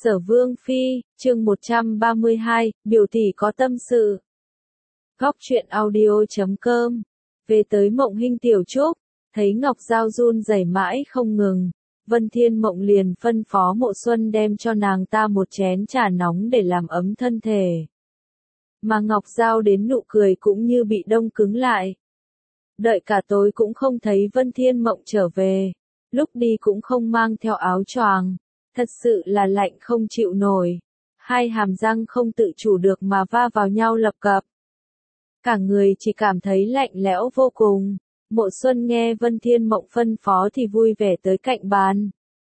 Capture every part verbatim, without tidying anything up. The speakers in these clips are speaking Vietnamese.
Sở Vương Phi, chương một trăm ba mươi hai, biểu tỷ có tâm sự. Góc truyện audio chấm com. Về tới Mộng Hinh tiểu trúc, thấy Ngọc Giao run rẩy mãi không ngừng, Vân Thiên Mộng liền phân phó Mộ Xuân đem cho nàng ta một chén trà nóng để làm ấm thân thể. Mà Ngọc Giao đến nụ cười cũng như bị đông cứng lại. Đợi cả tối cũng không thấy Vân Thiên Mộng trở về, lúc đi cũng không mang theo áo choàng. Thật sự là lạnh không chịu nổi, hai hàm răng không tự chủ được mà va vào nhau lập cập. Cả người chỉ cảm thấy lạnh lẽo vô cùng. Mộ Xuân nghe Vân Thiên Mộng phân phó thì vui vẻ tới cạnh bàn,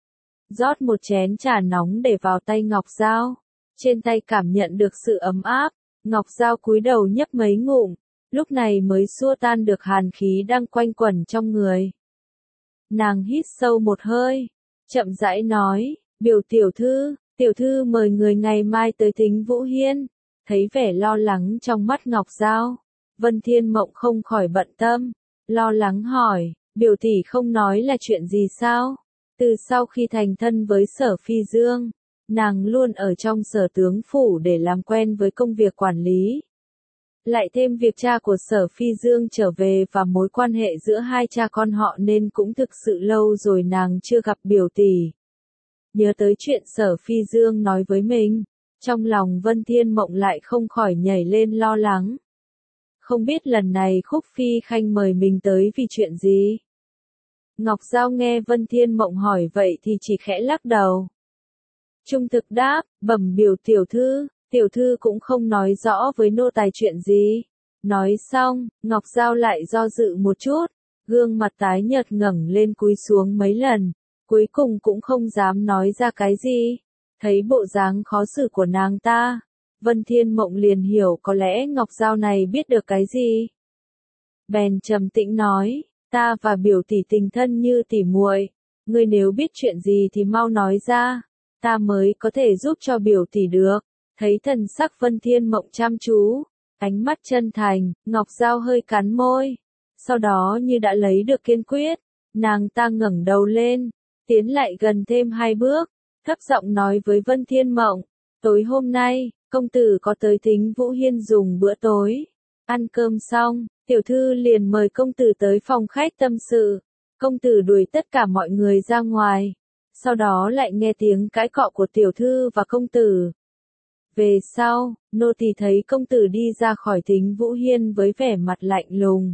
rót một chén trà nóng để vào tay Ngọc Giao. Trên tay cảm nhận được sự ấm áp, Ngọc Giao cúi đầu nhấp mấy ngụm, lúc này mới xua tan được hàn khí đang quanh quẩn trong người. Nàng hít sâu một hơi, chậm rãi nói, biểu tiểu thư, tiểu thư mời người ngày mai tới Thính Vũ Hiên. Thấy vẻ lo lắng trong mắt Ngọc Giao, Vân Thiên Mộng không khỏi bận tâm, lo lắng hỏi, biểu tỷ không nói là chuyện gì sao? Từ sau khi thành thân với Sở Phi Dương, nàng luôn ở trong Sở Tướng Phủ để làm quen với công việc quản lý. Lại thêm việc cha của Sở Phi Dương trở về và mối quan hệ giữa hai cha con họ nên cũng thực sự lâu rồi nàng chưa gặp biểu tỷ. Nhớ tới chuyện Sở Phi Dương nói với mình, trong lòng Vân Thiên Mộng lại không khỏi nhảy lên lo lắng. Không biết lần này Khúc Phi Khanh mời mình tới vì chuyện gì? Ngọc Giao nghe Vân Thiên Mộng hỏi vậy thì chỉ khẽ lắc đầu. Trung thực đáp, bẩm biểu tiểu thư, tiểu thư cũng không nói rõ với nô tài chuyện gì. Nói xong, Ngọc Giao lại do dự một chút, gương mặt tái nhợt ngẩng lên cúi xuống mấy lần. Cuối cùng cũng không dám nói ra cái gì. Thấy bộ dáng khó xử của nàng ta, Vân Thiên Mộng liền hiểu có lẽ Ngọc Giao này biết được cái gì. Bèn trầm tĩnh nói, ta và biểu tỷ tình thân như tỉ muội, ngươi nếu biết chuyện gì thì mau nói ra, ta mới có thể giúp cho biểu tỷ được. Thấy thần sắc Vân Thiên Mộng chăm chú, ánh mắt chân thành, Ngọc Giao hơi cắn môi, sau đó như đã lấy được kiên quyết, nàng ta ngẩng đầu lên, tiến lại gần thêm hai bước, thấp giọng nói với Vân Thiên Mộng, tối hôm nay, công tử có tới Thính Vũ Hiên dùng bữa tối. Ăn cơm xong, tiểu thư liền mời công tử tới phòng khách tâm sự. Công tử đuổi tất cả mọi người ra ngoài, sau đó lại nghe tiếng cãi cọ của tiểu thư và công tử. Về sau, nô tỳ thấy công tử đi ra khỏi Thính Vũ Hiên với vẻ mặt lạnh lùng,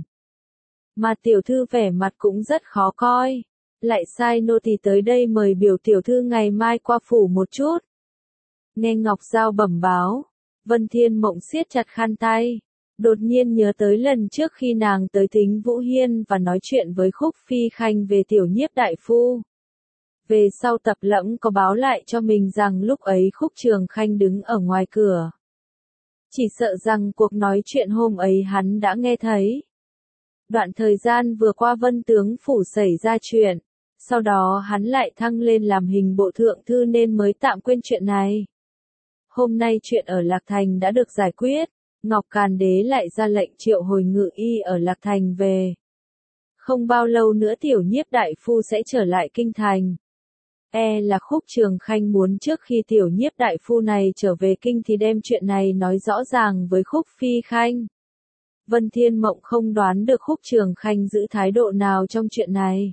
mà tiểu thư vẻ mặt cũng rất khó coi. Lại sai nô tỳ tới đây mời biểu tiểu thư ngày mai qua phủ một chút. Nghe Ngọc Giao bẩm báo, Vân Thiên Mộng siết chặt khăn tay, đột nhiên nhớ tới lần trước khi nàng tới Thính Vũ Hiên và nói chuyện với Khúc Phi Khanh về tiểu nhiếp đại phu. Về sau Tập Lẫm có báo lại cho mình rằng lúc ấy Khúc Trường Khanh đứng ở ngoài cửa. Chỉ sợ rằng cuộc nói chuyện hôm ấy hắn đã nghe thấy. Đoạn thời gian vừa qua Vân Tướng Phủ xảy ra chuyện, sau đó hắn lại thăng lên làm hình bộ thượng thư nên mới tạm quên chuyện này. Hôm nay chuyện ở Lạc Thành đã được giải quyết, Ngọc Càn Đế lại ra lệnh triệu hồi ngự y ở Lạc Thành về. Không bao lâu nữa tiểu nhiếp đại phu sẽ trở lại kinh thành. E là Khúc Trường Khanh muốn trước khi tiểu nhiếp đại phu này trở về kinh thì đem chuyện này nói rõ ràng với Khúc Phi Khanh. Vân Thiên Mộng không đoán được Khúc Trường Khanh giữ thái độ nào trong chuyện này.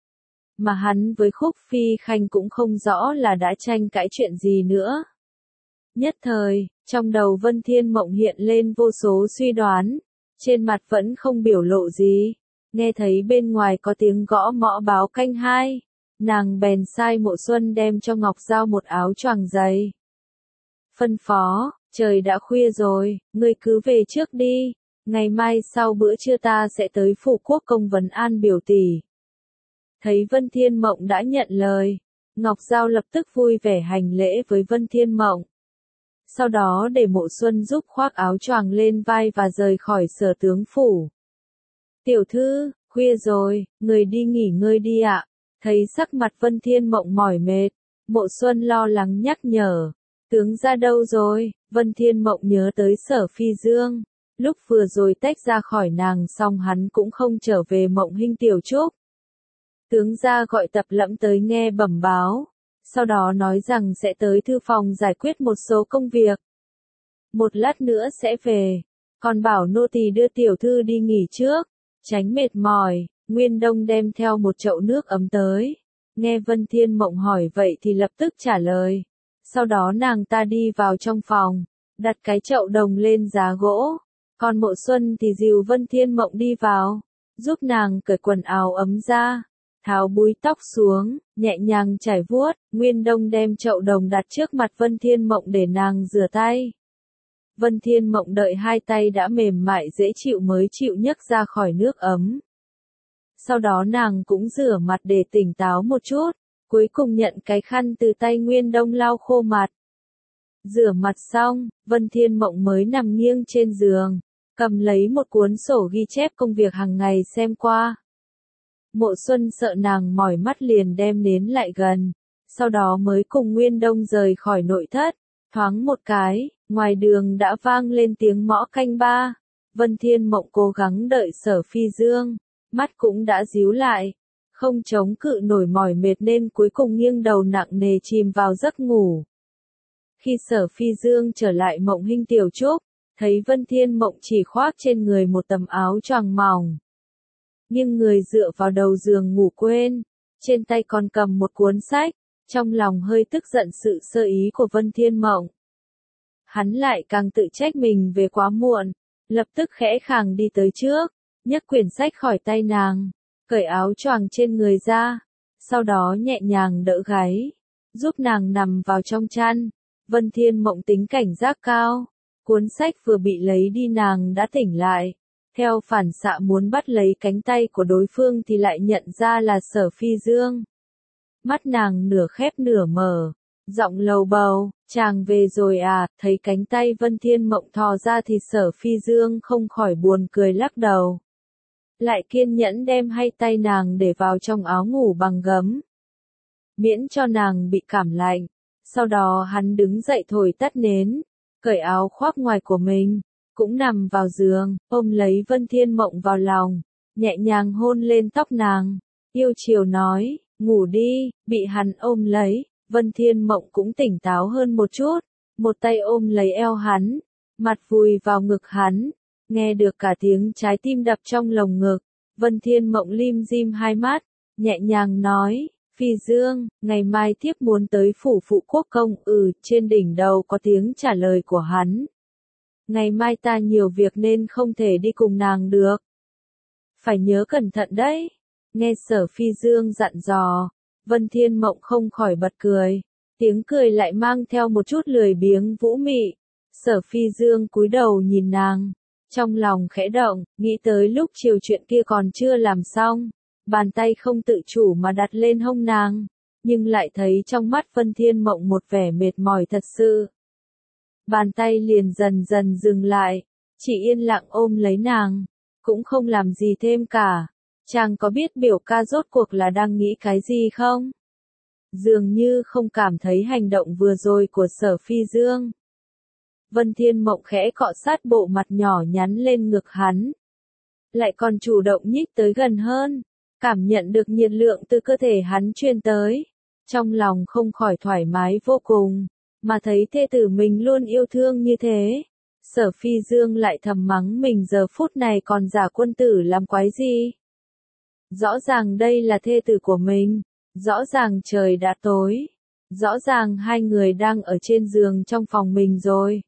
Mà hắn với Khúc Phi Khanh cũng không rõ là đã tranh cãi chuyện gì nữa. Nhất thời, trong đầu Vân Thiên Mộng hiện lên vô số suy đoán, trên mặt vẫn không biểu lộ gì. Nghe thấy bên ngoài có tiếng gõ mõ báo canh hai, nàng bèn sai Mộ Xuân đem cho Ngọc Giao một áo choàng dày. Phân phó, trời đã khuya rồi, ngươi cứ về trước đi, ngày mai sau bữa trưa ta sẽ tới phủ quốc công vấn an biểu tỷ. Thấy Vân Thiên Mộng đã nhận lời, Ngọc Giao lập tức vui vẻ hành lễ với Vân Thiên Mộng. Sau đó để Mộ Xuân giúp khoác áo choàng lên vai và rời khỏi Sở Tướng Phủ. Tiểu thư, khuya rồi, người đi nghỉ ngơi đi ạ. Thấy sắc mặt Vân Thiên Mộng mỏi mệt, Mộ Xuân lo lắng nhắc nhở. Tướng ra đâu rồi? Vân Thiên Mộng nhớ tới Sở Phi Dương. Lúc vừa rồi tách ra khỏi nàng xong hắn cũng không trở về Mộng Hinh tiểu trúc. Tướng gia gọi Tập Lẫm tới nghe bẩm báo. sau đó nói rằng sẽ tới thư phòng giải quyết một số công việc. Một lát nữa sẽ về, còn bảo nô tỳ đưa tiểu thư đi nghỉ trước, tránh mệt mỏi. Nguyên Đông đem theo một chậu nước ấm tới. Nghe Vân Thiên Mộng hỏi vậy thì lập tức trả lời. Sau đó nàng ta đi vào trong phòng, đặt cái chậu đồng lên giá gỗ. Còn Mộ Xuân thì dìu Vân Thiên Mộng đi vào, giúp nàng cởi quần áo ấm ra, tháo búi tóc xuống, nhẹ nhàng chải vuốt. Nguyên Đông đem chậu đồng đặt trước mặt Vân Thiên Mộng để nàng rửa tay. Vân Thiên Mộng đợi hai tay đã mềm mại dễ chịu mới chịu nhấc ra khỏi nước ấm. Sau đó nàng cũng rửa mặt để tỉnh táo một chút, cuối cùng nhận cái khăn từ tay Nguyên Đông lau khô mặt. Rửa mặt xong, Vân Thiên Mộng mới nằm nghiêng trên giường, cầm lấy một cuốn sổ ghi chép công việc hàng ngày xem qua. Mộ Xuân sợ nàng mỏi mắt liền đem nến lại gần, sau đó mới cùng Nguyên Đông rời khỏi nội thất. Thoáng một cái, ngoài đường đã vang lên tiếng mõ canh ba. Vân Thiên Mộng cố gắng đợi Sở Phi Dương, mắt cũng đã díu lại, không chống cự nổi mỏi mệt nên cuối cùng nghiêng đầu nặng nề chìm vào giấc ngủ. Khi Sở Phi Dương trở lại Mộng Hinh Tiểu Trúc, thấy Vân Thiên Mộng chỉ khoác trên người một tấm áo choàng mỏng, nhưng người dựa vào đầu giường ngủ quên, trên tay còn cầm một cuốn sách, trong lòng hơi tức giận sự sơ ý của Vân Thiên Mộng. Hắn lại càng tự trách mình về quá muộn, lập tức khẽ khàng đi tới trước, nhấc quyển sách khỏi tay nàng, cởi áo choàng trên người ra, sau đó nhẹ nhàng đỡ gáy, giúp nàng nằm vào trong chăn. Vân Thiên Mộng tính cảnh giác cao, cuốn sách vừa bị lấy đi nàng đã tỉnh lại, theo phản xạ muốn bắt lấy cánh tay của đối phương thì lại nhận ra là Sở Phi Dương. Mắt nàng nửa khép nửa mở, giọng lầu bầu, chàng về rồi à. Thấy cánh tay Vân Thiên Mộng thò ra thì Sở Phi Dương không khỏi buồn cười lắc đầu, lại kiên nhẫn đem hai tay nàng để vào trong áo ngủ bằng gấm, miễn cho nàng bị cảm lạnh. Sau đó hắn đứng dậy thổi tắt nến, cởi áo khoác ngoài của mình, cũng nằm vào giường, ôm lấy Vân Thiên Mộng vào lòng, nhẹ nhàng hôn lên tóc nàng, yêu chiều nói, ngủ đi. Bị hắn ôm lấy, Vân Thiên Mộng cũng tỉnh táo hơn một chút, một tay ôm lấy eo hắn, mặt vùi vào ngực hắn, nghe được cả tiếng trái tim đập trong lồng ngực. Vân Thiên Mộng lim dim hai mắt, nhẹ nhàng nói, Phi Dương, ngày mai tiếp muốn tới phủ phụ quốc công. Ừ. Trên đỉnh đầu có tiếng trả lời của hắn. Ngày mai ta nhiều việc nên không thể đi cùng nàng được. Phải nhớ cẩn thận đấy. Nghe Sở Phi Dương dặn dò, Vân Thiên Mộng không khỏi bật cười, tiếng cười lại mang theo một chút lười biếng vũ mị. Sở Phi Dương cúi đầu nhìn nàng, trong lòng khẽ động, nghĩ tới lúc chiều chuyện kia còn chưa làm xong, bàn tay không tự chủ mà đặt lên hông nàng, nhưng lại thấy trong mắt Vân Thiên Mộng một vẻ mệt mỏi thật sự. Bàn tay liền dần dần dừng lại, chỉ yên lặng ôm lấy nàng, cũng không làm gì thêm cả. Chàng có biết biểu ca rốt cuộc là đang nghĩ cái gì không? Dường như không cảm thấy hành động vừa rồi của Sở Phi Dương. Vân Thiên Mộng khẽ cọ sát bộ mặt nhỏ nhắn lên ngực hắn, lại còn chủ động nhích tới gần hơn, cảm nhận được nhiệt lượng từ cơ thể hắn truyền tới, trong lòng không khỏi thoải mái vô cùng, mà thấy thê tử mình luôn yêu thương như thế. Sở Phi Dương lại thầm mắng mình giờ phút này còn giả quân tử làm quái gì. Rõ ràng đây là thê tử của mình, rõ ràng trời đã tối, rõ ràng hai người đang ở trên giường trong phòng mình rồi.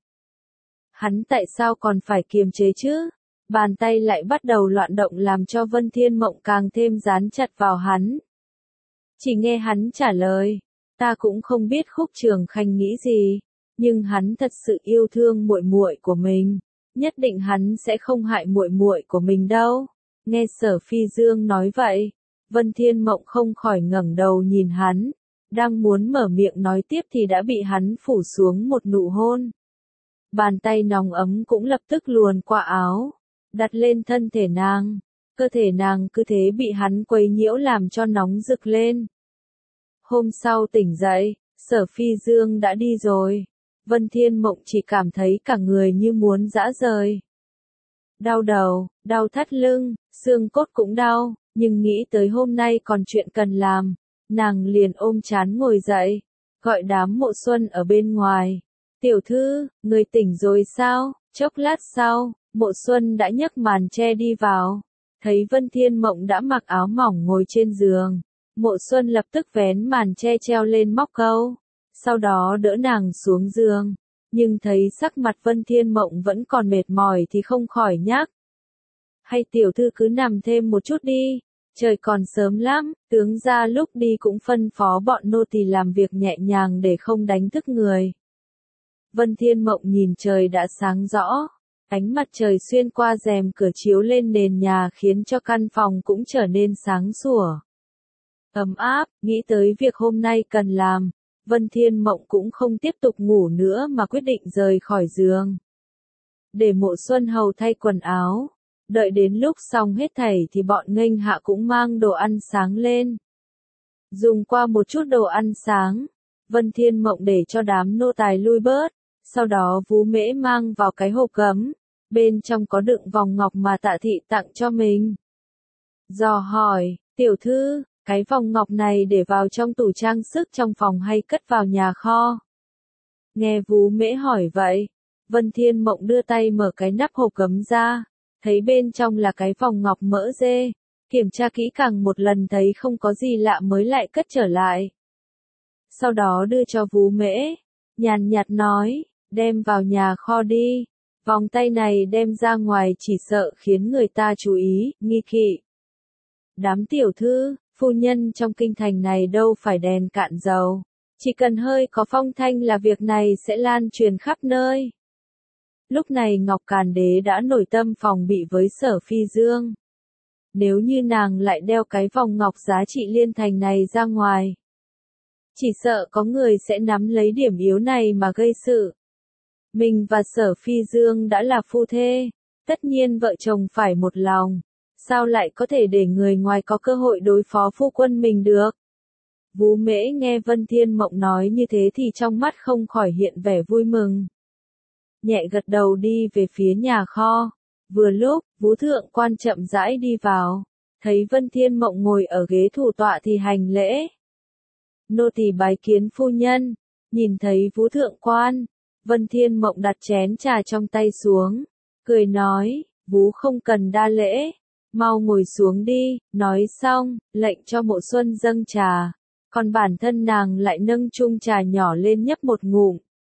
Hắn tại sao còn phải kiềm chế chứ? Bàn tay lại bắt đầu loạn động làm cho Vân Thiên Mộng càng thêm dán chặt vào hắn. Chỉ nghe hắn trả lời, ta cũng không biết Khúc Trường Khanh nghĩ gì, nhưng hắn thật sự yêu thương muội muội của mình, nhất định hắn sẽ không hại muội muội của mình đâu. Nghe Sở Phi Dương nói vậy, Vân Thiên Mộng không khỏi ngẩng đầu nhìn hắn, đang muốn mở miệng nói tiếp thì đã bị hắn phủ xuống một nụ hôn. Bàn tay nóng ấm cũng lập tức luồn qua áo, đặt lên thân thể nàng, cơ thể nàng cứ thế bị hắn quấy nhiễu làm cho nóng rực lên. Hôm sau tỉnh dậy, Sở Phi Dương đã đi rồi, Vân Thiên Mộng chỉ cảm thấy cả người như muốn giã rời. Đau đầu, đau thắt lưng, xương cốt cũng đau, nhưng nghĩ tới hôm nay còn chuyện cần làm, nàng liền ôm trán ngồi dậy, gọi đám Mộ Xuân ở bên ngoài. Tiểu thư, người tỉnh rồi sao? Chốc lát sau, Mộ Xuân đã nhấc màn che đi vào. Thấy Vân Thiên Mộng đã mặc áo mỏng ngồi trên giường. Mộ Xuân lập tức vén màn che treo lên móc câu. Sau đó đỡ nàng xuống giường. Nhưng thấy sắc mặt Vân Thiên Mộng vẫn còn mệt mỏi thì không khỏi nhắc. Hay tiểu thư cứ nằm thêm một chút đi. Trời còn sớm lắm, tướng gia lúc đi cũng phân phó bọn nô tỳ làm việc nhẹ nhàng để không đánh thức người. Vân Thiên Mộng nhìn trời đã sáng rõ. Ánh mặt trời xuyên qua rèm cửa chiếu lên nền nhà khiến cho căn phòng cũng trở nên sáng sủa. Ấm áp, nghĩ tới việc hôm nay cần làm. Vân Thiên Mộng cũng không tiếp tục ngủ nữa mà quyết định rời khỏi giường. Để Mộ Xuân hầu thay quần áo. Đợi đến lúc xong hết thảy thì bọn nghênh hạ cũng mang đồ ăn sáng lên. Dùng qua một chút đồ ăn sáng, Vân Thiên Mộng để cho đám nô tài lui bớt. Sau đó Vú Mễ mang vào cái hộp gấm. Bên trong có đựng vòng ngọc mà Tạ Thị tặng cho mình. Dò hỏi, tiểu thư, cái vòng ngọc này để vào trong tủ trang sức trong phòng hay cất vào nhà kho? Nghe Vú Mễ hỏi vậy, Vân Thiên Mộng đưa tay mở cái nắp hộp gấm ra, thấy bên trong là cái vòng ngọc mỡ dê, kiểm tra kỹ càng một lần thấy không có gì lạ mới lại cất trở lại. Sau đó đưa cho Vú Mễ, nhàn nhạt nói, đem vào nhà kho đi, vòng tay này đem ra ngoài chỉ sợ khiến người ta chú ý, nghi kỵ. Đám tiểu thư, phu nhân trong kinh thành này đâu phải đèn cạn dầu, chỉ cần hơi có phong thanh là việc này sẽ lan truyền khắp nơi. Lúc này Ngọc Càn Đế đã nổi tâm phòng bị với Sở Phi Dương. Nếu như nàng lại đeo cái vòng ngọc giá trị liên thành này ra ngoài, chỉ sợ có người sẽ nắm lấy điểm yếu này mà gây sự. Mình và Sở Phi Dương đã là phu thê, tất nhiên vợ chồng phải một lòng, sao lại có thể để người ngoài có cơ hội đối phó phu quân mình được? Vú Mễ nghe Vân Thiên Mộng nói như thế thì trong mắt không khỏi hiện vẻ vui mừng. Nhẹ gật đầu đi về phía nhà kho. Vừa lúc, Vú Thượng Quan chậm rãi đi vào, thấy Vân Thiên Mộng ngồi ở ghế thủ tọa thì hành lễ. Nô tỳ bái kiến phu nhân. Nhìn thấy Vú Thượng Quan, Vân Thiên Mộng đặt chén trà trong tay xuống, cười nói, Vú không cần đa lễ, mau ngồi xuống đi. Nói xong, lệnh cho Mộ Xuân dâng trà, còn bản thân nàng lại nâng chung trà nhỏ lên nhấp một ngụm.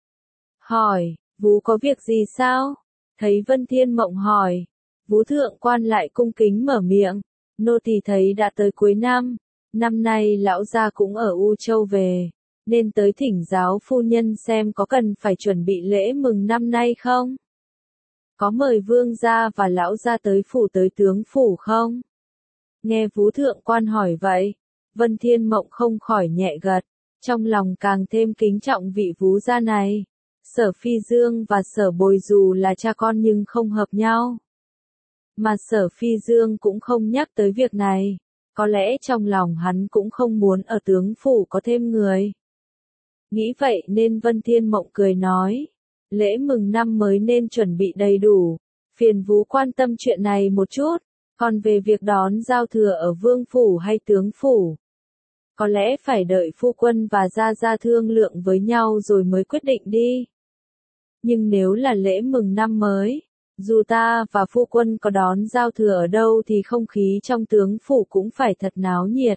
Hỏi, Vú có việc gì sao? Thấy Vân Thiên Mộng hỏi, Vú Thượng Quan lại cung kính mở miệng, nô tỳ thấy đã tới cuối năm, năm nay lão gia cũng ở U Châu về, nên tới thỉnh giáo phu nhân xem có cần phải chuẩn bị lễ mừng năm nay không? Có mời vương gia và lão gia tới phủ tới tướng phủ không? Nghe Vú Thượng Quan hỏi vậy, Vân Thiên Mộng không khỏi nhẹ gật, trong lòng càng thêm kính trọng vị Vú gia này. Sở Phi Dương và Sở Bồi dù là cha con nhưng không hợp nhau. Mà Sở Phi Dương cũng không nhắc tới việc này, có lẽ trong lòng hắn cũng không muốn ở tướng phủ có thêm người. Nghĩ vậy nên Vân Thiên Mộng cười nói, lễ mừng năm mới nên chuẩn bị đầy đủ, phiền Vú quan tâm chuyện này một chút, còn về việc đón giao thừa ở vương phủ hay tướng phủ, có lẽ phải đợi phu quân và gia gia thương lượng với nhau rồi mới quyết định đi. Nhưng nếu là lễ mừng năm mới, dù ta và phu quân có đón giao thừa ở đâu thì không khí trong tướng phủ cũng phải thật náo nhiệt.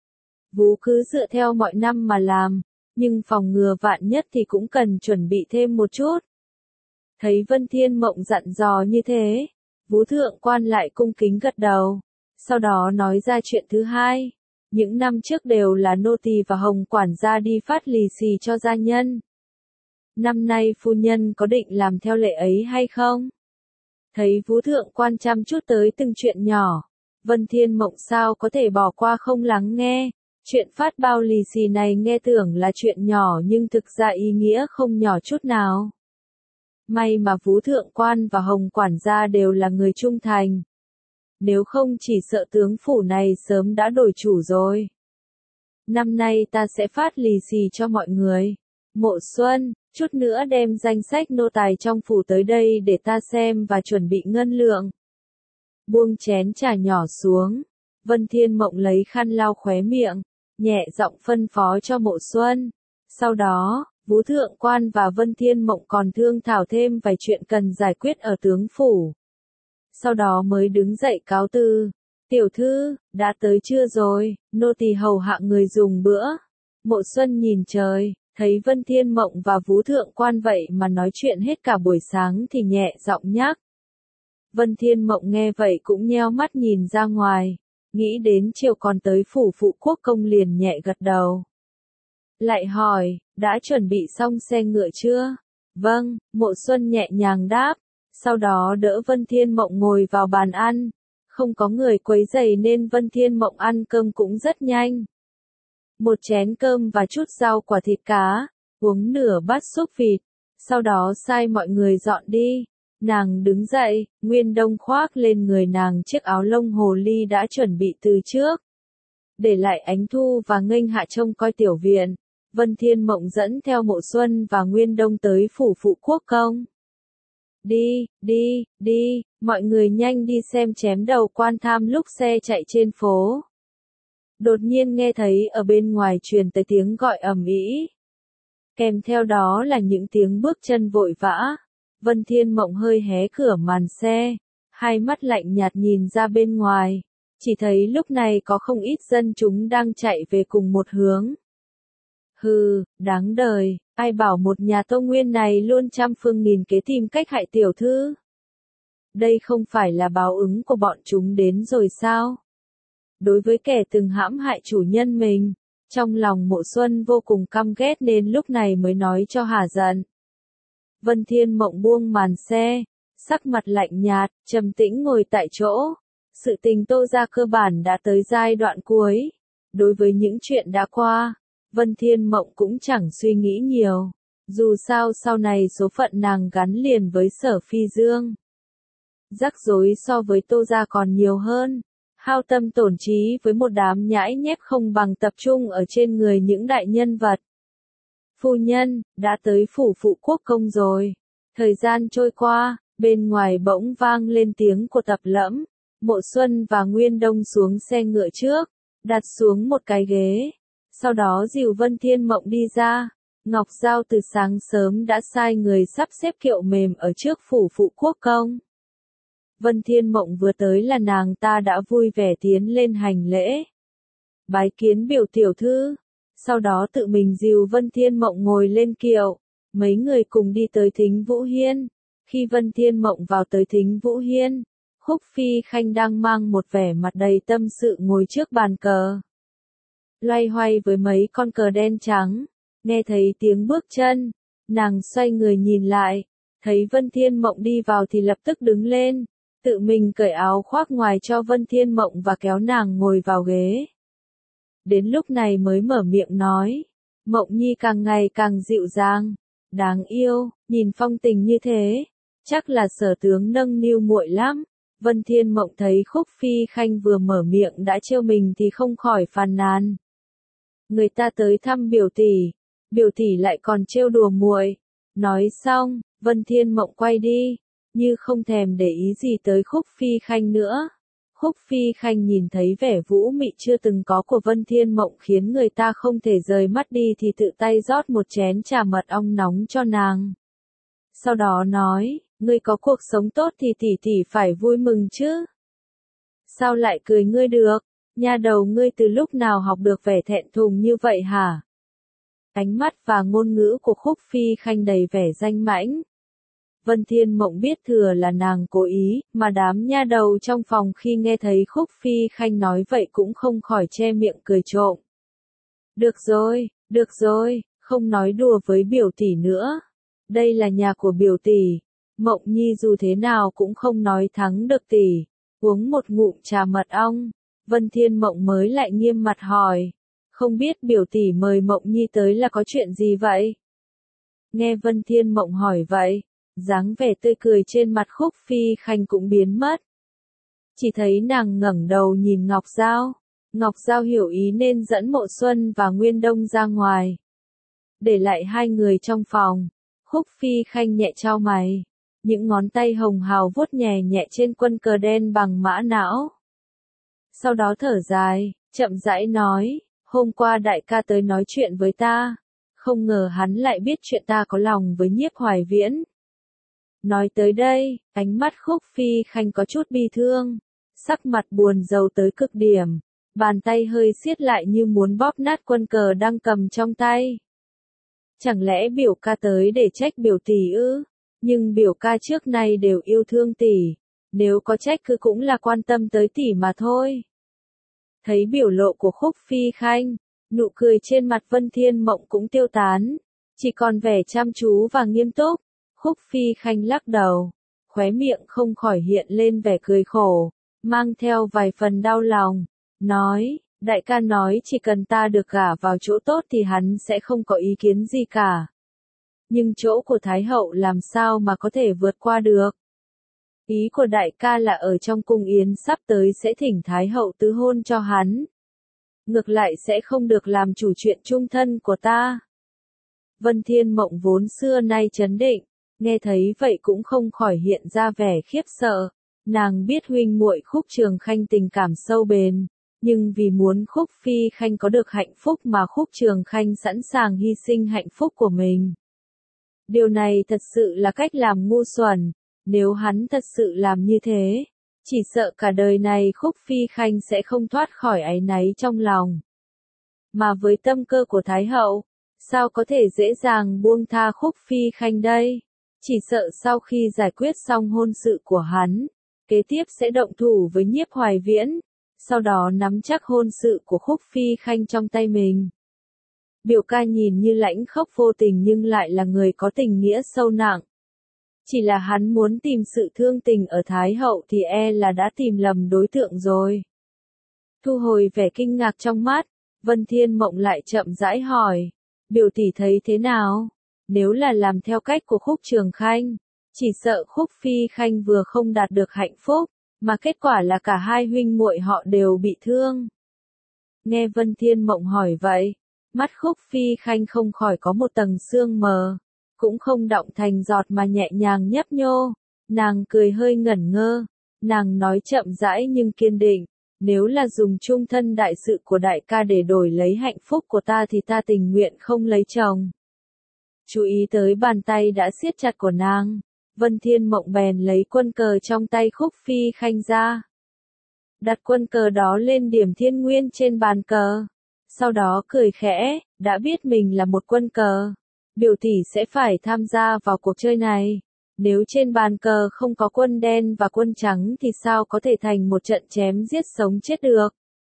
Vú cứ dựa theo mọi năm mà làm, nhưng phòng ngừa vạn nhất thì cũng cần chuẩn bị thêm một chút. Thấy Vân Thiên Mộng dặn dò như thế, Vú Thượng Quan lại cung kính gật đầu, sau đó nói ra chuyện thứ hai. Những năm trước đều là nô tỳ và Hồng quản gia đi phát lì xì cho gia nhân. Năm nay phu nhân có định làm theo lệ ấy hay không? Thấy Vú Thượng Quan chăm chút tới từng chuyện nhỏ, Vân Thiên Mộng sao có thể bỏ qua không lắng nghe. Chuyện phát bao lì xì này nghe tưởng là chuyện nhỏ nhưng thực ra ý nghĩa không nhỏ chút nào. May mà Vú Thượng Quan và Hồng quản gia đều là người trung thành. Nếu không chỉ sợ tướng phủ này sớm đã đổi chủ rồi. Năm nay ta sẽ phát lì xì cho mọi người. Mộ Xuân, chút nữa đem danh sách nô tài trong phủ tới đây để ta xem và chuẩn bị ngân lượng. Buông chén trà nhỏ xuống, Vân Thiên Mộng lấy khăn lau khóe miệng, nhẹ giọng phân phó cho Mộ Xuân. Sau đó, Vũ Thượng Quan và Vân Thiên Mộng còn thương thảo thêm vài chuyện cần giải quyết ở tướng phủ. Sau đó mới đứng dậy cáo từ. Tiểu thư, đã tới trưa rồi, nô tỳ hầu hạ người dùng bữa. Mộ Xuân nhìn trời, thấy Vân Thiên Mộng và Vũ Thượng Quan vậy mà nói chuyện hết cả buổi sáng thì nhẹ giọng nhắc. Vân Thiên Mộng nghe vậy cũng nheo mắt nhìn ra ngoài, nghĩ đến chiều còn tới phủ phụ quốc công liền nhẹ gật đầu. Lại hỏi, đã chuẩn bị xong xe ngựa chưa? Vâng, Mộ Xuân nhẹ nhàng đáp, sau đó đỡ Vân Thiên Mộng ngồi vào bàn ăn. Không có người quấy rầy nên Vân Thiên Mộng ăn cơm cũng rất nhanh. Một chén cơm và chút rau quả thịt cá, uống nửa bát súp vịt, sau đó sai mọi người dọn đi. Nàng đứng dậy, Nguyên Đông khoác lên người nàng chiếc áo lông hồ ly đã chuẩn bị từ trước. Để lại Ánh Thu và Nghênh Hạ trông coi tiểu viện, Vân Thiên Mộng dẫn theo Mộ Xuân và Nguyên Đông tới phủ phụ quốc công. Đi, đi, đi, mọi người nhanh đi xem chém đầu quan tham lúc xe chạy trên phố. Đột nhiên nghe thấy ở bên ngoài truyền tới tiếng gọi ầm ĩ. Kèm theo đó là những tiếng bước chân vội vã. Vân Thiên Mộng hơi hé cửa màn xe, hai mắt lạnh nhạt nhìn ra bên ngoài, chỉ thấy lúc này có không ít dân chúng đang chạy về cùng một hướng. Hừ, đáng đời, ai bảo một nhà Tô Nguyên này luôn trăm phương nghìn kế tìm cách hại tiểu thư. Đây không phải là báo ứng của bọn chúng đến rồi sao? Đối với kẻ từng hãm hại chủ nhân mình, trong lòng Mộ Xuân vô cùng căm ghét nên lúc này mới nói cho hả giận. Vân Thiên Mộng buông màn xe, sắc mặt lạnh nhạt, trầm tĩnh ngồi tại chỗ. Sự tình Tô gia cơ bản đã tới giai đoạn cuối. Đối với những chuyện đã qua, Vân Thiên Mộng cũng chẳng suy nghĩ nhiều. Dù sao sau này số phận nàng gắn liền với Sở Phi Dương. Rắc rối so với Tô gia còn nhiều hơn. Hao tâm tổn trí với một đám nhãi nhép không bằng tập trung ở trên người những đại nhân vật. Phu nhân, đã tới phủ phụ quốc công rồi. Thời gian trôi qua, bên ngoài bỗng vang lên tiếng của Tập Lẫm. Mộ Xuân và Nguyên Đông xuống xe ngựa trước, đặt xuống một cái ghế. Sau đó dìu Vân Thiên Mộng đi ra. Ngọc Giao từ sáng sớm đã sai người sắp xếp kiệu mềm ở trước phủ phụ quốc công. Vân Thiên Mộng vừa tới là nàng ta đã vui vẻ tiến lên hành lễ. Bái kiến biểu tiểu thư. Sau đó tự mình dìu Vân Thiên Mộng ngồi lên kiệu. Mấy người cùng đi tới Thính Vũ Hiên. Khi Vân Thiên Mộng vào tới Thính Vũ Hiên, Khúc Phi Khanh đang mang một vẻ mặt đầy tâm sự ngồi trước bàn cờ. Loay hoay với mấy con cờ đen trắng. Nghe thấy tiếng bước chân, nàng xoay người nhìn lại. Thấy Vân Thiên Mộng đi vào thì lập tức đứng lên. Tự mình cởi áo khoác ngoài cho Vân Thiên Mộng và kéo nàng ngồi vào ghế. Đến lúc này mới mở miệng nói. Mộng Nhi càng ngày càng dịu dàng, đáng yêu, nhìn phong tình như thế. Chắc là Sở tướng nâng niu muội lắm. Vân Thiên Mộng thấy Khúc Phi Khanh vừa mở miệng đã trêu mình thì không khỏi phàn nàn. Người ta tới thăm biểu tỷ, biểu tỷ lại còn trêu đùa muội. Nói xong, Vân Thiên Mộng quay đi, như không thèm để ý gì tới Khúc Phi Khanh nữa. Khúc Phi Khanh nhìn thấy vẻ vũ mị chưa từng có của Vân Thiên Mộng khiến người ta không thể rời mắt đi thì tự tay rót một chén trà mật ong nóng cho nàng. Sau đó nói, ngươi có cuộc sống tốt thì tỷ tỷ phải vui mừng chứ. Sao lại cười ngươi được, nha đầu ngươi từ lúc nào học được vẻ thẹn thùng như vậy hả? Ánh mắt và ngôn ngữ của Khúc Phi Khanh đầy vẻ danh mãnh. Vân Thiên Mộng biết thừa là nàng cố ý, mà đám nha đầu trong phòng khi nghe thấy Khúc Phi Khanh nói vậy cũng không khỏi che miệng cười trộm. Được rồi, được rồi, không nói đùa với biểu tỷ nữa. Đây là nhà của biểu tỷ. Mộng Nhi dù thế nào cũng không nói thắng được tỷ. Uống một ngụm trà mật ong, Vân Thiên Mộng mới lại nghiêm mặt hỏi. Không biết biểu tỷ mời Mộng Nhi tới là có chuyện gì vậy? Nghe Vân Thiên Mộng hỏi vậy, dáng vẻ tươi cười trên mặt Khúc Phi Khanh cũng biến mất. Chỉ thấy nàng ngẩng đầu nhìn Ngọc Giao. Ngọc Giao hiểu ý nên dẫn Mộ Xuân và Nguyên Đông ra ngoài. Để lại hai người trong phòng, Khúc Phi Khanh nhẹ chau mày. Những ngón tay hồng hào vuốt nhẹ nhẹ trên quân cờ đen bằng mã não. Sau đó thở dài, chậm rãi nói, hôm qua đại ca tới nói chuyện với ta. Không ngờ hắn lại biết chuyện ta có lòng với Nhiếp Hoài Viễn. Nói tới đây, ánh mắt Khúc Phi Khanh có chút bi thương, sắc mặt buồn rầu tới cực điểm, bàn tay hơi siết lại như muốn bóp nát quân cờ đang cầm trong tay. Chẳng lẽ biểu ca tới để trách biểu tỷ ư? Nhưng biểu ca trước nay đều yêu thương tỷ, nếu có trách cứ cũng là quan tâm tới tỷ mà thôi. Thấy biểu lộ của Khúc Phi Khanh, nụ cười trên mặt Vân Thiên Mộng cũng tiêu tán, chỉ còn vẻ chăm chú và nghiêm túc. Khúc Phi Khanh lắc đầu, khóe miệng không khỏi hiện lên vẻ cười khổ, mang theo vài phần đau lòng, nói, đại ca nói chỉ cần ta được gả vào chỗ tốt thì hắn sẽ không có ý kiến gì cả. Nhưng chỗ của Thái Hậu làm sao mà có thể vượt qua được? Ý của đại ca là ở trong cung yến sắp tới sẽ thỉnh Thái Hậu tứ hôn cho hắn. Ngược lại sẽ không được làm chủ chuyện chung thân của ta. Vân Thiên Mộng vốn xưa nay trấn định, nghe thấy vậy cũng không khỏi hiện ra vẻ khiếp sợ. Nàng biết huynh muội Khúc Trường Khanh tình cảm sâu bền, nhưng vì muốn Khúc Phi Khanh có được hạnh phúc mà Khúc Trường Khanh sẵn sàng hy sinh hạnh phúc của mình. Điều này thật sự là cách làm ngu xuẩn, nếu hắn thật sự làm như thế, chỉ sợ cả đời này Khúc Phi Khanh sẽ không thoát khỏi áy náy trong lòng. Mà với tâm cơ của Thái Hậu, sao có thể dễ dàng buông tha Khúc Phi Khanh đây? Chỉ sợ sau khi giải quyết xong hôn sự của hắn, kế tiếp sẽ động thủ với Nhiếp Hoài Viễn, sau đó nắm chắc hôn sự của Khúc Phi Khanh trong tay mình. Biểu ca nhìn như lãnh khốc vô tình nhưng lại là người có tình nghĩa sâu nặng. Chỉ là hắn muốn tìm sự thương tình ở Thái Hậu thì e là đã tìm lầm đối tượng rồi. Thu hồi vẻ kinh ngạc trong mắt, Vân Thiên Mộng lại chậm rãi hỏi, biểu tỷ thấy thế nào? Nếu là làm theo cách của Khúc Trường Khanh, chỉ sợ Khúc Phi Khanh vừa không đạt được hạnh phúc, mà kết quả là cả hai huynh muội họ đều bị thương. Nghe Vân Thiên Mộng hỏi vậy, mắt Khúc Phi Khanh không khỏi có một tầng sương mờ, cũng không đọng thành giọt mà nhẹ nhàng nhấp nhô, nàng cười hơi ngẩn ngơ, nàng nói chậm rãi nhưng kiên định, nếu là dùng chung thân đại sự của đại ca để đổi lấy hạnh phúc của ta thì ta tình nguyện không lấy chồng. Chú ý tới bàn tay đã siết chặt của nàng, Vân Thiên Mộng bèn lấy quân cờ trong tay Khúc Phi Khanh ra. Đặt quân cờ đó lên điểm thiên nguyên trên bàn cờ. Sau đó cười khẽ, đã biết mình là một quân cờ. Biểu tỷ sẽ phải tham gia vào cuộc chơi này. Nếu trên bàn cờ không có quân đen và quân trắng thì sao có thể thành một trận chém giết sống chết được.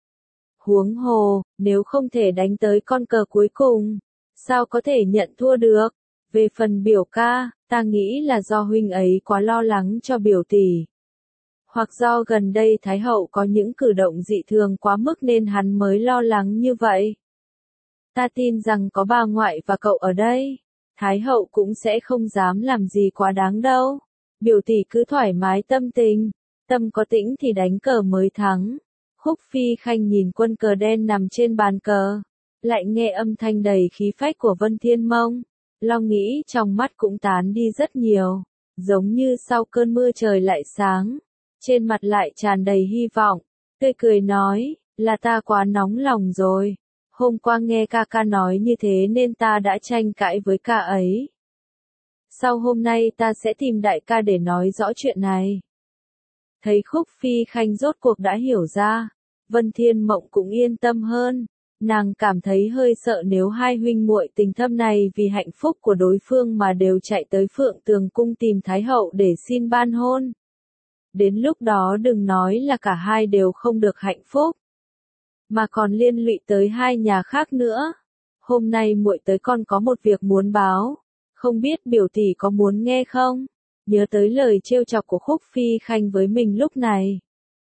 Huống hồ, nếu không thể đánh tới con cờ cuối cùng, sao có thể nhận thua được. Về phần biểu ca, ta nghĩ là do huynh ấy quá lo lắng cho biểu tỷ. Hoặc do gần đây Thái Hậu có những cử động dị thường quá mức nên hắn mới lo lắng như vậy. Ta tin rằng có bà ngoại và cậu ở đây, Thái Hậu cũng sẽ không dám làm gì quá đáng đâu. Biểu tỷ cứ thoải mái tâm tình, tâm có tĩnh thì đánh cờ mới thắng. Khúc Phi Khanh nhìn quân cờ đen nằm trên bàn cờ, lại nghe âm thanh đầy khí phách của Vân Thiên Mộng, lo nghĩ trong mắt cũng tán đi rất nhiều, giống như sau cơn mưa trời lại sáng, trên mặt lại tràn đầy hy vọng, tươi cười nói, là ta quá nóng lòng rồi, hôm qua nghe ca ca nói như thế nên ta đã tranh cãi với ca ấy. Sau hôm nay ta sẽ tìm đại ca để nói rõ chuyện này. Thấy Khúc Phi Khanh rốt cuộc đã hiểu ra, Vân Thiên Mộng cũng yên tâm hơn. Nàng cảm thấy hơi sợ nếu hai huynh muội tình thâm này vì hạnh phúc của đối phương mà đều chạy tới Phượng Tường cung tìm Thái Hậu để xin ban hôn. Đến lúc đó đừng nói là cả hai đều không được hạnh phúc, mà còn liên lụy tới hai nhà khác nữa. Hôm nay muội tới con có một việc muốn báo, không biết biểu tỷ có muốn nghe không? Nhớ tới lời trêu chọc của Khúc Phi Khanh với mình lúc này.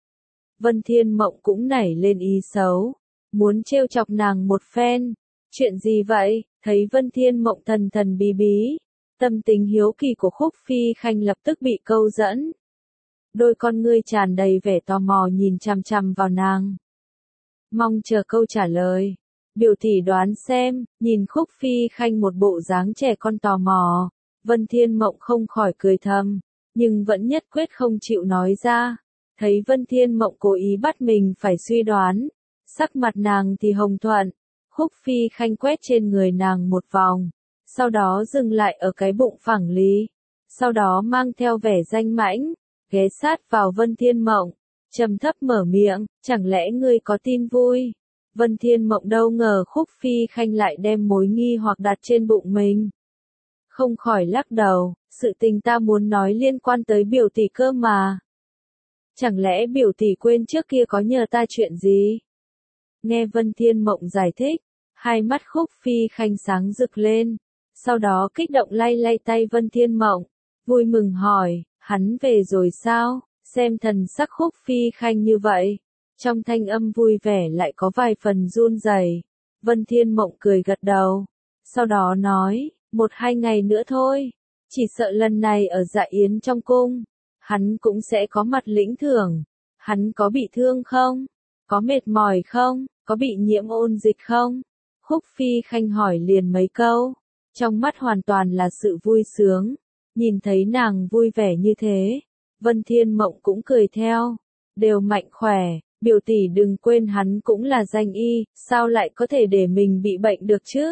Vân Thiên Mộng cũng nảy lên ý xấu, muốn trêu chọc nàng một phen. Chuyện gì vậy? Thấy Vân Thiên Mộng thần thần bí bí, tâm tình hiếu kỳ của Khúc Phi Khanh lập tức bị câu dẫn. Đôi con ngươi tràn đầy vẻ tò mò nhìn chằm chằm vào nàng, mong chờ câu trả lời. Biểu tỷ đoán xem, nhìn Khúc Phi Khanh một bộ dáng trẻ con tò mò, Vân Thiên Mộng không khỏi cười thầm, nhưng vẫn nhất quyết không chịu nói ra. Thấy Vân Thiên Mộng cố ý bắt mình phải suy đoán, sắc mặt nàng thì hồng thuận, Khúc Phi Khanh quét trên người nàng một vòng, sau đó dừng lại ở cái bụng phẳng lý, sau đó mang theo vẻ danh mãnh, ghé sát vào Vân Thiên Mộng, trầm thấp mở miệng, chẳng lẽ ngươi có tin vui? Vân Thiên Mộng đâu ngờ Khúc Phi Khanh lại đem mối nghi hoặc đặt trên bụng mình. Không khỏi lắc đầu, sự tình ta muốn nói liên quan tới biểu tỷ cơ mà. Chẳng lẽ biểu tỷ quên trước kia có nhờ ta chuyện gì? Nghe Vân Thiên Mộng giải thích, hai mắt Khúc Phi Khanh sáng rực lên, sau đó kích động lay lay tay Vân Thiên Mộng, vui mừng hỏi, hắn về rồi sao? Xem thần sắc Khúc Phi Khanh như vậy, trong thanh âm vui vẻ lại có vài phần run rẩy. Vân Thiên Mộng cười gật đầu, sau đó nói, một hai ngày nữa thôi, chỉ sợ lần này ở dạ yến trong cung, hắn cũng sẽ có mặt lĩnh thưởng. Hắn có bị thương không? Có mệt mỏi không? Có bị nhiễm ôn dịch không? Khúc Phi Khanh hỏi liền mấy câu, trong mắt hoàn toàn là sự vui sướng. Nhìn thấy nàng vui vẻ như thế, Vân Thiên Mộng cũng cười theo, đều mạnh khỏe, biểu tỷ đừng quên hắn cũng là danh y, sao lại có thể để mình bị bệnh được chứ?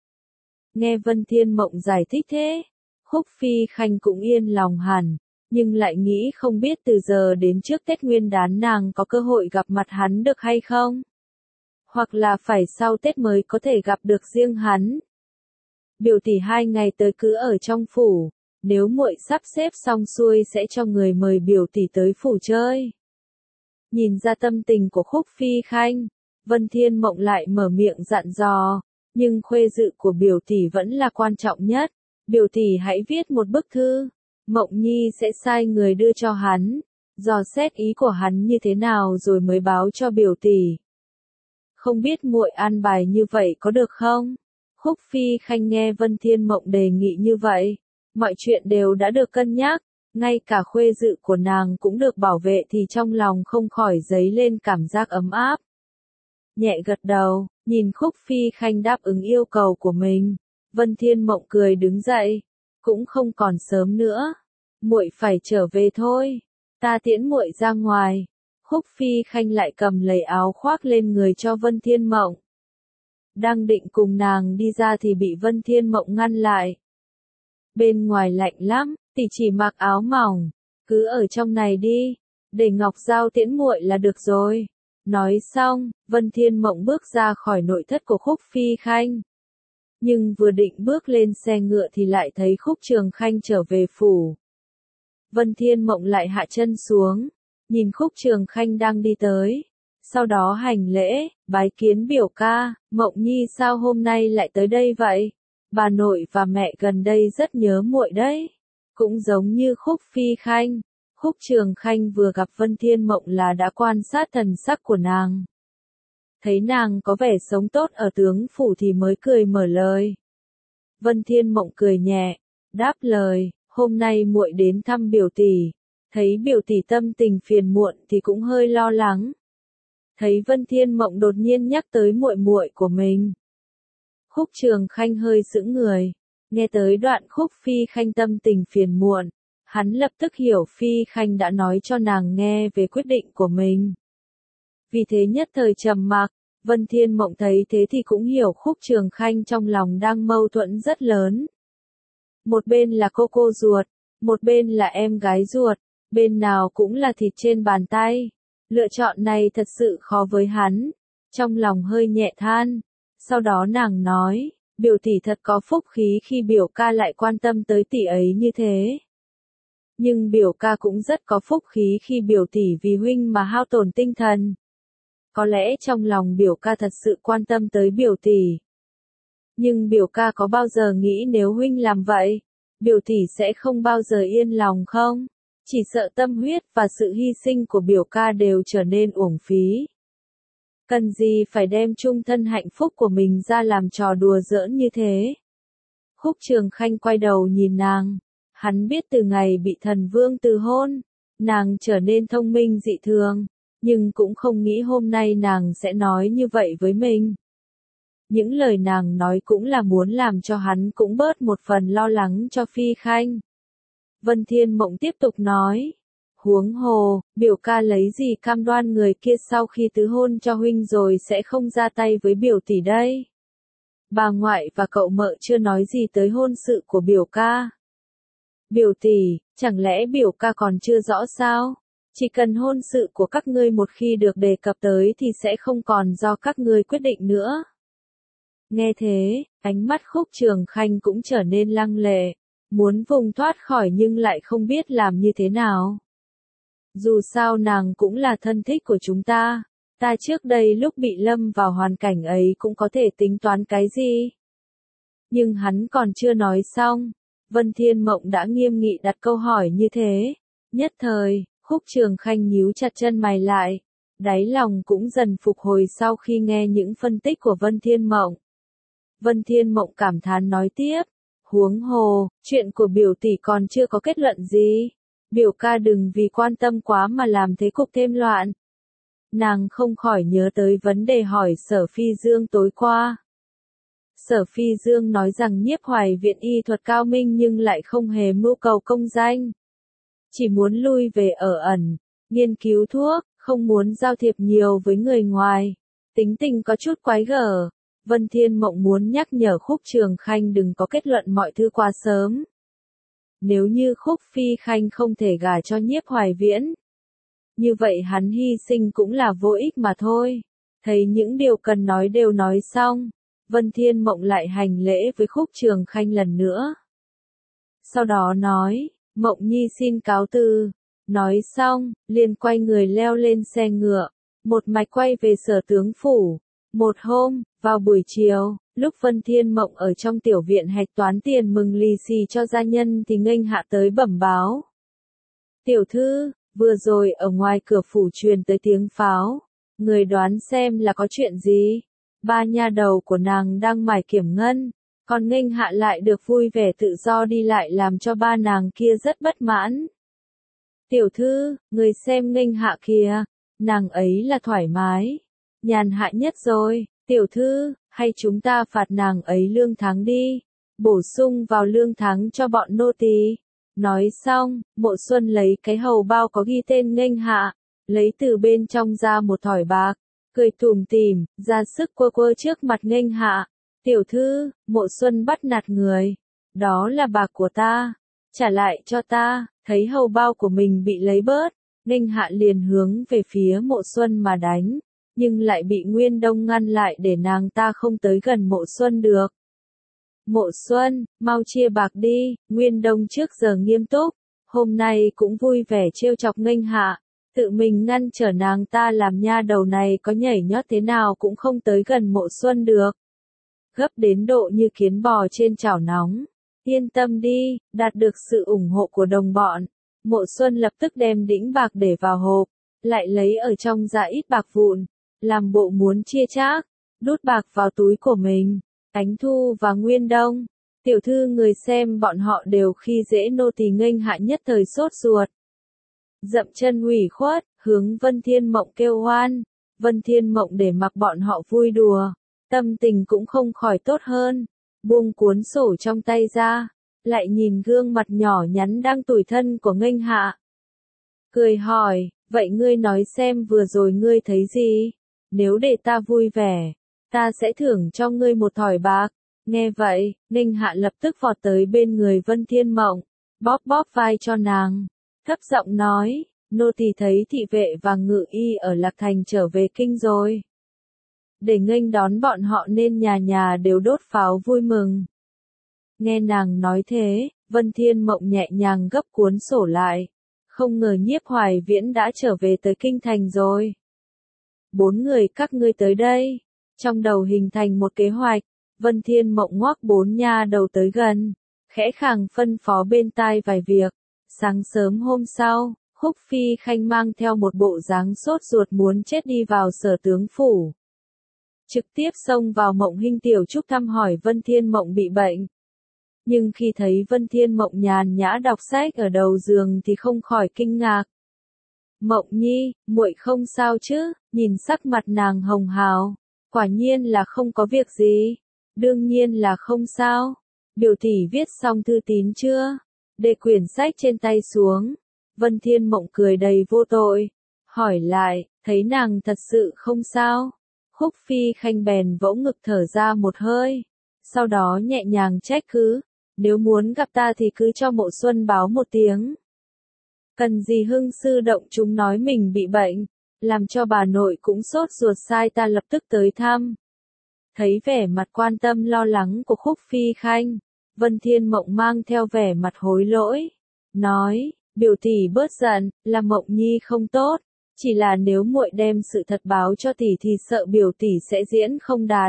Nghe Vân Thiên Mộng giải thích thế, Khúc Phi Khanh cũng yên lòng hẳn, nhưng lại nghĩ không biết từ giờ đến trước Tết Nguyên Đán nàng có cơ hội gặp mặt hắn được hay không? Hoặc là phải sau Tết mới có thể gặp được riêng hắn. Biểu tỷ hai ngày tới cứ ở trong phủ, nếu muội sắp xếp xong xuôi sẽ cho người mời biểu tỷ tới phủ chơi. Nhìn ra tâm tình của Khúc Phi Khanh, Vân Thiên Mộng lại mở miệng dặn dò, nhưng khuê dự của biểu tỷ vẫn là quan trọng nhất, biểu tỷ hãy viết một bức thư, Mộng Nhi sẽ sai người đưa cho hắn, dò xét ý của hắn như thế nào rồi mới báo cho biểu tỷ. Không biết muội an bài như vậy có được không? Khúc Phi Khanh nghe Vân Thiên Mộng đề nghị như vậy, mọi chuyện đều đã được cân nhắc, ngay cả khuê dự của nàng cũng được bảo vệ thì trong lòng không khỏi dấy lên cảm giác ấm áp. Nhẹ gật đầu, nhìn Khúc Phi Khanh đáp ứng yêu cầu của mình, Vân Thiên Mộng cười đứng dậy, cũng không còn sớm nữa, muội phải trở về thôi, ta tiễn muội ra ngoài. Khúc Phi Khanh lại cầm lấy áo khoác lên người cho Vân Thiên Mộng. Đang định cùng nàng đi ra thì bị Vân Thiên Mộng ngăn lại. Bên ngoài lạnh lắm, tỷ chỉ mặc áo mỏng, cứ ở trong này đi, để Ngọc Giao tiễn muội là được rồi. Nói xong, Vân Thiên Mộng bước ra khỏi nội thất của Khúc Phi Khanh. Nhưng vừa định bước lên xe ngựa thì lại thấy Khúc Trường Khanh trở về phủ. Vân Thiên Mộng lại hạ chân xuống, nhìn Khúc Trường Khanh đang đi tới, sau đó hành lễ, bái kiến biểu ca, Mộng Nhi sao hôm nay lại tới đây vậy? Bà nội và mẹ gần đây rất nhớ muội đấy. Cũng giống như Khúc Phi Khanh, Khúc Trường Khanh vừa gặp Vân Thiên Mộng là đã quan sát thần sắc của nàng. Thấy nàng có vẻ sống tốt ở tướng phủ thì mới cười mở lời. Vân Thiên Mộng cười nhẹ, đáp lời, hôm nay muội đến thăm biểu tỷ, thấy biểu tỷ tâm tình phiền muộn thì cũng hơi lo lắng. Thấy Vân Thiên Mộng đột nhiên nhắc tới muội muội của mình. Khúc Trường Khanh hơi sững người, nghe tới đoạn Khúc Phi Khanh tâm tình phiền muộn, hắn lập tức hiểu Phi Khanh đã nói cho nàng nghe về quyết định của mình. Vì thế nhất thời trầm mặc, Vân Thiên Mộng thấy thế thì cũng hiểu Khúc Trường Khanh trong lòng đang mâu thuẫn rất lớn. Một bên là cô cô ruột, một bên là em gái ruột, bên nào cũng là thịt trên bàn tay. Lựa chọn này thật sự khó với hắn, trong lòng hơi nhẹ than. Sau đó nàng nói, biểu tỷ thật có phúc khí khi biểu ca lại quan tâm tới tỷ ấy như thế. Nhưng biểu ca cũng rất có phúc khí khi biểu tỷ vì huynh mà hao tổn tinh thần. Có lẽ trong lòng biểu ca thật sự quan tâm tới biểu tỷ. Nhưng biểu ca có bao giờ nghĩ nếu huynh làm vậy, biểu tỷ sẽ không bao giờ yên lòng không? Chỉ sợ tâm huyết và sự hy sinh của biểu ca đều trở nên uổng phí. Cần gì phải đem chung thân hạnh phúc của mình ra làm trò đùa giỡn như thế? Khúc Trường Khanh quay đầu nhìn nàng. Hắn biết từ ngày bị thần vương từ hôn, nàng trở nên thông minh dị thường, nhưng cũng không nghĩ hôm nay nàng sẽ nói như vậy với mình. Những lời nàng nói cũng là muốn làm cho hắn cũng bớt một phần lo lắng cho Phi Khanh. Vân Thiên Mộng tiếp tục nói, huống hồ, biểu ca lấy gì cam đoan người kia sau khi tứ hôn cho huynh rồi sẽ không ra tay với biểu tỷ đây. bà ngoại và cậu mợ chưa nói gì tới hôn sự của biểu ca. Biểu tỷ, chẳng lẽ biểu ca còn chưa rõ sao? Chỉ cần hôn sự của các ngươi một khi được đề cập tới thì sẽ không còn do các ngươi quyết định nữa. Nghe thế, ánh mắt Khúc Trường Khanh cũng trở nên lăng lệ, muốn vùng thoát khỏi nhưng lại không biết làm như thế nào. Dù sao nàng cũng là thân thích của chúng ta, ta trước đây lúc bị lâm vào hoàn cảnh ấy cũng có thể tính toán cái gì. Nhưng hắn còn chưa nói xong, Vân Thiên Mộng đã nghiêm nghị đặt câu hỏi như thế. Nhất thời, Khúc Trường Khanh nhíu chặt chân mày lại, đáy lòng cũng dần phục hồi sau khi nghe những phân tích của Vân Thiên Mộng. Vân Thiên Mộng cảm thán nói tiếp, huống hồ, chuyện của biểu tỷ còn chưa có kết luận gì. Biểu ca đừng vì quan tâm quá mà làm thế cục thêm loạn. Nàng không khỏi nhớ tới vấn đề hỏi Sở Phi Dương tối qua. Sở Phi Dương nói rằng Nhiếp Hoài Viện y thuật cao minh nhưng lại không hề mưu cầu công danh. Chỉ muốn lui về ở ẩn, nghiên cứu thuốc, không muốn giao thiệp nhiều với người ngoài. Tính tình có chút quái gở. Vân Thiên Mộng muốn nhắc nhở Khúc Trường Khanh đừng có kết luận mọi thứ quá sớm. Nếu như Khúc Phi Khanh không thể gả cho Nhiếp Hoài Viễn, như vậy hắn hy sinh cũng là vô ích mà thôi. Thấy những điều cần nói đều nói xong, Vân Thiên Mộng lại hành lễ với Khúc Trường Khanh lần nữa. Sau đó nói, Mộng Nhi xin cáo từ. Nói xong, liền quay người leo lên xe ngựa, một mạch quay về Sở Tướng Phủ. Một hôm, vào buổi chiều, lúc Vân Thiên Mộng ở trong tiểu viện hạch toán tiền mừng lì xì cho gia nhân thì nghênh hạ tới bẩm báo. Tiểu thư, vừa rồi ở ngoài cửa phủ truyền tới tiếng pháo, người đoán xem là có chuyện gì? Ba nha đầu của nàng đang mải kiểm ngân, còn nghênh hạ lại được vui vẻ tự do đi lại làm cho ba nàng kia rất bất mãn. Tiểu thư, người xem nghênh hạ kìa, nàng ấy là thoải mái, nhàn hạ nhất rồi. Tiểu thư, hay chúng ta phạt nàng ấy lương tháng đi, bổ sung vào lương tháng cho bọn nô tỳ. Nói xong, Mộ Xuân lấy cái hầu bao có ghi tên nghênh hạ, lấy từ bên trong ra một thỏi bạc, cười tủm tỉm, ra sức quơ quơ trước mặt nghênh hạ. Tiểu thư, Mộ Xuân bắt nạt người, đó là bạc của ta, trả lại cho ta. Thấy hầu bao của mình bị lấy bớt, nghênh hạ liền hướng về phía Mộ Xuân mà đánh. Nhưng lại bị Nguyên Đông ngăn lại để nàng ta không tới gần Mộ Xuân được. Mộ Xuân, mau chia bạc đi. Nguyên Đông trước giờ nghiêm túc, hôm nay cũng vui vẻ trêu chọc nghênh hạ, tự mình ngăn trở nàng ta làm nha đầu này có nhảy nhót thế nào cũng không tới gần Mộ Xuân được. Gấp đến độ như kiến bò trên chảo nóng. Yên tâm đi, đạt được sự ủng hộ của đồng bọn. Mộ Xuân lập tức đem đĩnh bạc để vào hộp, lại lấy ở trong ra ít bạc vụn. Làm bộ muốn chia chác, đút bạc vào túi của mình. Ánh Thu và Nguyên Đông, tiểu thư người xem bọn họ đều khi dễ nô tỳ nghênh hạ nhất thời sốt ruột. Dậm chân ủy khuất, hướng Vân Thiên Mộng kêu oan. Vân Thiên Mộng để mặc bọn họ vui đùa, tâm tình cũng không khỏi tốt hơn. Buông cuốn sổ trong tay ra, lại nhìn gương mặt nhỏ nhắn đang tủi thân của nghênh hạ. Cười hỏi, vậy ngươi nói xem vừa rồi ngươi thấy gì? Nếu để ta vui vẻ, ta sẽ thưởng cho ngươi một thỏi bạc. Nghe vậy, nghênh hạ lập tức vọt tới bên người Vân Thiên Mộng, bóp bóp vai cho nàng, thấp giọng nói, nô tỳ thấy thị vệ và ngự y ở Lạc Thành trở về kinh rồi. Để nghênh đón bọn họ nên nhà nhà đều đốt pháo vui mừng. Nghe nàng nói thế, Vân Thiên Mộng nhẹ nhàng gấp cuốn sổ lại, không ngờ Nhiếp Hoài Viễn đã trở về tới kinh thành rồi. Bốn người các ngươi tới đây. Trong đầu hình thành một kế hoạch, Vân Thiên Mộng ngoác bốn nha đầu tới gần, khẽ khàng phân phó bên tai vài việc. Sáng sớm hôm sau, Khúc Phi Khanh mang theo một bộ dáng sốt ruột muốn chết đi vào Sở Tướng Phủ. Trực tiếp xông vào Mộng Hinh Tiểu Trúc thăm hỏi Vân Thiên Mộng bị bệnh. Nhưng khi thấy Vân Thiên Mộng nhàn nhã đọc sách ở đầu giường thì không khỏi kinh ngạc. Mộng Nhi, muội không sao chứ? Nhìn sắc mặt nàng hồng hào, quả nhiên là không có việc gì. Đương nhiên là không sao. Biểu tỷ viết xong thư tín chưa? Để quyển sách trên tay xuống. Vân Thiên Mộng cười đầy vô tội, hỏi lại, thấy nàng thật sự không sao. Khúc Phi Khanh bèn vỗ ngực thở ra một hơi, sau đó nhẹ nhàng trách cứ, nếu muốn gặp ta thì cứ cho Mộ Xuân báo một tiếng. Cần gì Hưng sư động chúng nói mình bị bệnh, làm cho bà nội cũng sốt ruột sai ta lập tức tới thăm. Thấy vẻ mặt quan tâm lo lắng của Khúc Phi Khanh, Vân Thiên Mộng mang theo vẻ mặt hối lỗi, nói, biểu tỷ bớt giận, là Mộng Nhi không tốt, chỉ là nếu muội đem sự thật báo cho tỷ thì sợ biểu tỷ sẽ diễn không đạt.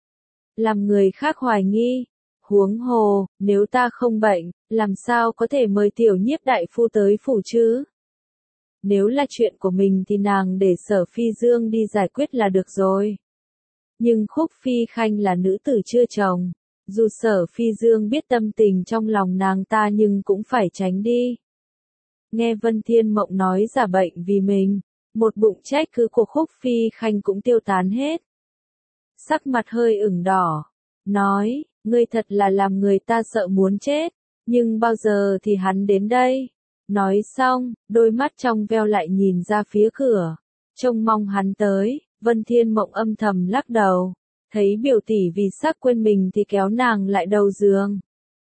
Làm người khác hoài nghi, huống hồ, nếu ta không bệnh, làm sao có thể mời tiểu nhiếp đại phu tới phủ chứ? Nếu là chuyện của mình thì nàng để Sở Phi Dương đi giải quyết là được rồi. Nhưng Khúc Phi Khanh là nữ tử chưa chồng, dù Sở Phi Dương biết tâm tình trong lòng nàng ta nhưng cũng phải tránh đi. Nghe Vân Thiên Mộng nói giả bệnh vì mình, một bụng trách cứ của Khúc Phi Khanh cũng tiêu tán hết. Sắc mặt hơi ửng đỏ, nói, ngươi thật là làm người ta sợ muốn chết, nhưng bao giờ thì hắn đến đây? Nói xong, đôi mắt trong veo lại nhìn ra phía cửa, trông mong hắn tới. Vân Thiên Mộng âm thầm lắc đầu, thấy biểu tỷ vì sắc quên mình thì kéo nàng lại đầu giường.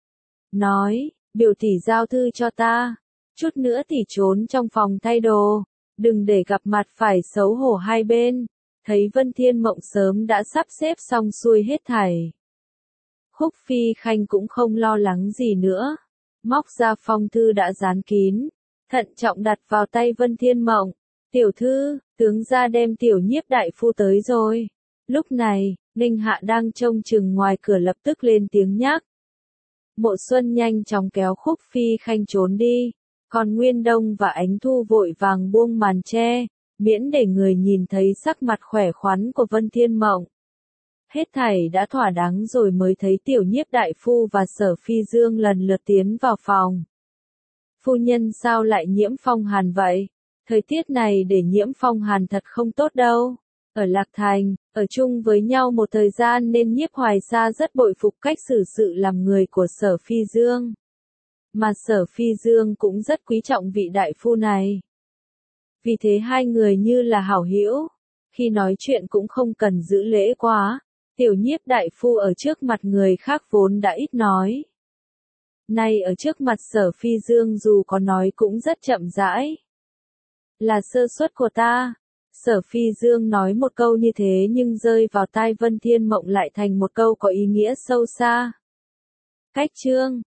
Nói, biểu tỷ giao thư cho ta, chút nữa thì trốn trong phòng thay đồ, đừng để gặp mặt phải xấu hổ hai bên. Thấy Vân Thiên Mộng sớm đã sắp xếp xong xuôi hết thảy. Khúc Phi Khanh cũng không lo lắng gì nữa, móc ra phong thư đã dán kín, thận trọng đặt vào tay Vân Thiên Mộng. Tiểu thư, tướng gia đem tiểu nhiếp đại phu tới rồi. Lúc này, Ninh Hạ đang trông chừng ngoài cửa lập tức lên tiếng nhắc. Mộ Xuân nhanh chóng kéo Khúc Phi Khanh trốn đi, còn Nguyên Đông và Ánh Thu vội vàng buông màn che, miễn để người nhìn thấy sắc mặt khỏe khoắn của Vân Thiên Mộng. Hết thảy đã thỏa đáng rồi mới thấy tiểu nhiếp đại phu và Sở Phi Dương lần lượt tiến vào phòng. Phu nhân sao lại nhiễm phong hàn vậy? Thời tiết này để nhiễm phong hàn thật không tốt đâu. Ở Lạc Thành, ở chung với nhau một thời gian nên Nhiếp Hoài Sa rất bội phục cách xử sự làm người của Sở Phi Dương. Mà Sở Phi Dương cũng rất quý trọng vị đại phu này. Vì thế hai người như là hảo hữu, khi nói chuyện cũng không cần giữ lễ quá. Tiểu nhiếp đại phu ở trước mặt người khác vốn đã ít nói. Nay ở trước mặt Sở Phi Dương dù có nói cũng rất chậm rãi. Là sơ suất của ta. Sở Phi Dương nói một câu như thế nhưng rơi vào tai Vân Thiên Mộng lại thành một câu có ý nghĩa sâu xa. Cách chương